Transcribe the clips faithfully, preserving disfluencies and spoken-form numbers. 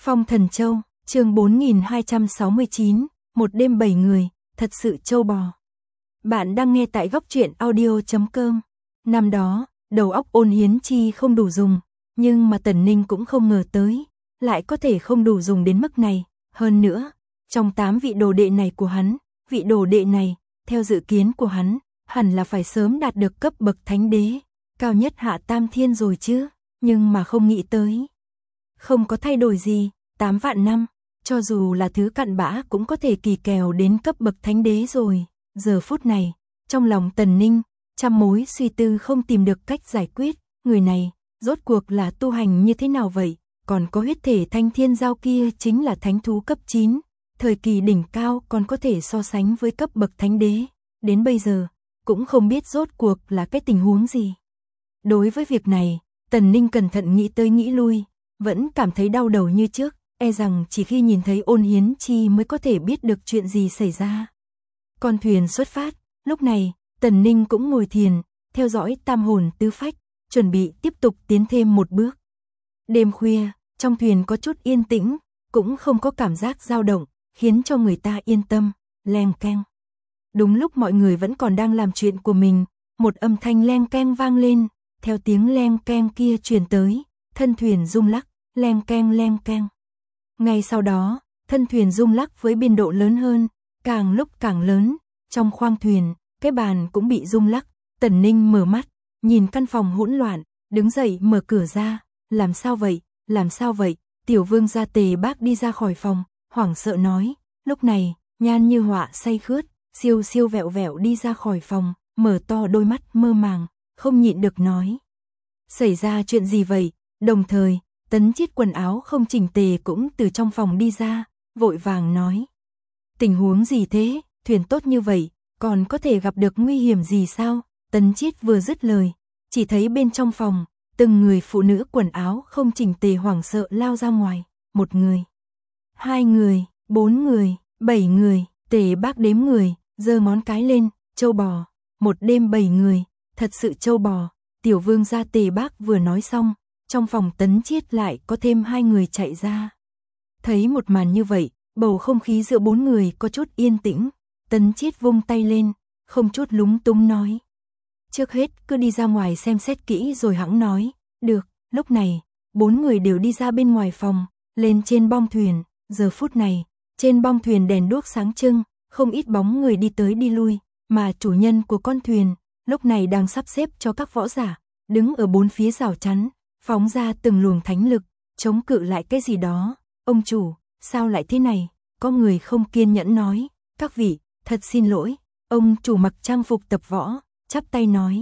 Phong Thần Châu, chương bốn nghìn hai trăm sáu mươi chín, một đêm bảy người, thật sự trâu bò. Bạn đang nghe tại góc truyện audio chấm com. Năm đó, đầu óc Ôn Hiến Chi không đủ dùng, nhưng mà Tần Ninh cũng không ngờ tới, lại có thể không đủ dùng đến mức này. Hơn nữa, trong tám vị đồ đệ này của hắn, vị đồ đệ này, theo dự kiến của hắn, hẳn là phải sớm đạt được cấp bậc thánh đế, cao nhất hạ tam thiên rồi chứ, nhưng mà không nghĩ tới. Không có thay đổi gì, tám vạn năm, cho dù là thứ cặn bã cũng có thể kỳ kèo đến cấp bậc thánh đế rồi. Giờ phút này, trong lòng Tần Ninh, trăm mối suy tư không tìm được cách giải quyết, người này, rốt cuộc là tu hành như thế nào vậy? Còn có huyết thể thanh thiên giao kia chính là thánh thú cấp chín, thời kỳ đỉnh cao còn có thể so sánh với cấp bậc thánh đế, đến bây giờ, cũng không biết rốt cuộc là cái tình huống gì. Đối với việc này, Tần Ninh cẩn thận nghĩ tới nghĩ lui, vẫn cảm thấy đau đầu như trước, e rằng chỉ khi nhìn thấy Ôn Hiến Chi mới có thể biết được chuyện gì xảy ra. Con thuyền xuất phát, lúc này, Tần Ninh cũng ngồi thiền, theo dõi tam hồn tứ phách, chuẩn bị tiếp tục tiến thêm một bước. Đêm khuya, trong thuyền có chút yên tĩnh, cũng không có cảm giác dao động, khiến cho người ta yên tâm, leng keng. Đúng lúc mọi người vẫn còn đang làm chuyện của mình, một âm thanh leng keng vang lên, theo tiếng leng keng kia truyền tới, thân thuyền rung lắc, leng keng leng keng. Ngay sau đó, thân thuyền rung lắc với biên độ lớn hơn, càng lúc càng lớn, trong khoang thuyền, cái bàn cũng bị rung lắc. Tần Ninh mở mắt, nhìn căn phòng hỗn loạn, đứng dậy mở cửa ra, làm sao vậy, làm sao vậy? Tiểu vương gia Tề Bác đi ra khỏi phòng, hoảng sợ nói. Lúc này, Nhan Như Họa say khướt, siêu siêu vẹo vẹo đi ra khỏi phòng, mở to đôi mắt mơ màng, không nhịn được nói. Xảy ra chuyện gì vậy? Đồng thời, Tấn Chiết quần áo không chỉnh tề cũng từ trong phòng đi ra, vội vàng nói. Tình huống gì thế? Thuyền tốt như vậy, còn có thể gặp được nguy hiểm gì sao? Tấn Chiết vừa dứt lời, chỉ thấy bên trong phòng, từng người phụ nữ quần áo không chỉnh tề hoảng sợ lao ra ngoài. Một người, hai người, bốn người, bảy người. Tề Bác đếm người, giơ ngón cái lên, trâu bò. Một đêm bảy người, thật sự trâu bò. Tiểu vương gia Tề Bác vừa nói xong, trong phòng Tấn Chiết lại có thêm hai người chạy ra. Thấy một màn như vậy, bầu không khí giữa bốn người có chút yên tĩnh. Tấn Chiết vung tay lên, không chút lúng túng nói. Trước hết cứ đi ra ngoài xem xét kỹ rồi hẵng nói. Được, lúc này, bốn người đều đi ra bên ngoài phòng, lên trên bong thuyền. Giờ phút này, trên bong thuyền đèn đuốc sáng trưng, không ít bóng người đi tới đi lui, mà chủ nhân của con thuyền, lúc này đang sắp xếp cho các võ giả, đứng ở bốn phía rào chắn, phóng ra từng luồng thánh lực, chống cự lại cái gì đó. Ông chủ, sao lại thế này? Có người không kiên nhẫn nói. Các vị, thật xin lỗi. Ông chủ mặc trang phục tập võ, chắp tay nói.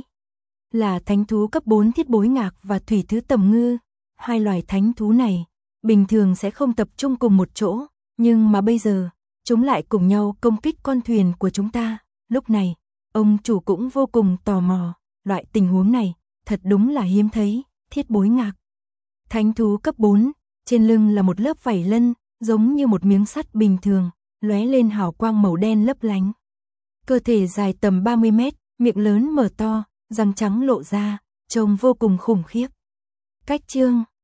Là thánh thú cấp bốn Thiết Bối Ngạc và Thủy Thứ Tầm Ngư. Hai loài thánh thú này, bình thường sẽ không tập trung cùng một chỗ, nhưng mà bây giờ, chúng lại cùng nhau công kích con thuyền của chúng ta. Lúc này, ông chủ cũng vô cùng tò mò, loại tình huống này, thật đúng là hiếm thấy. Thiết Bối Ngạc, thánh thú cấp bốn, trên lưng là một lớp vảy lân, giống như một miếng sắt bình thường, lóe lên hào quang màu đen lấp lánh. Cơ thể dài tầm ba mươi mét, miệng lớn mở to, răng trắng lộ ra, trông vô cùng khủng khiếp. Cách chương,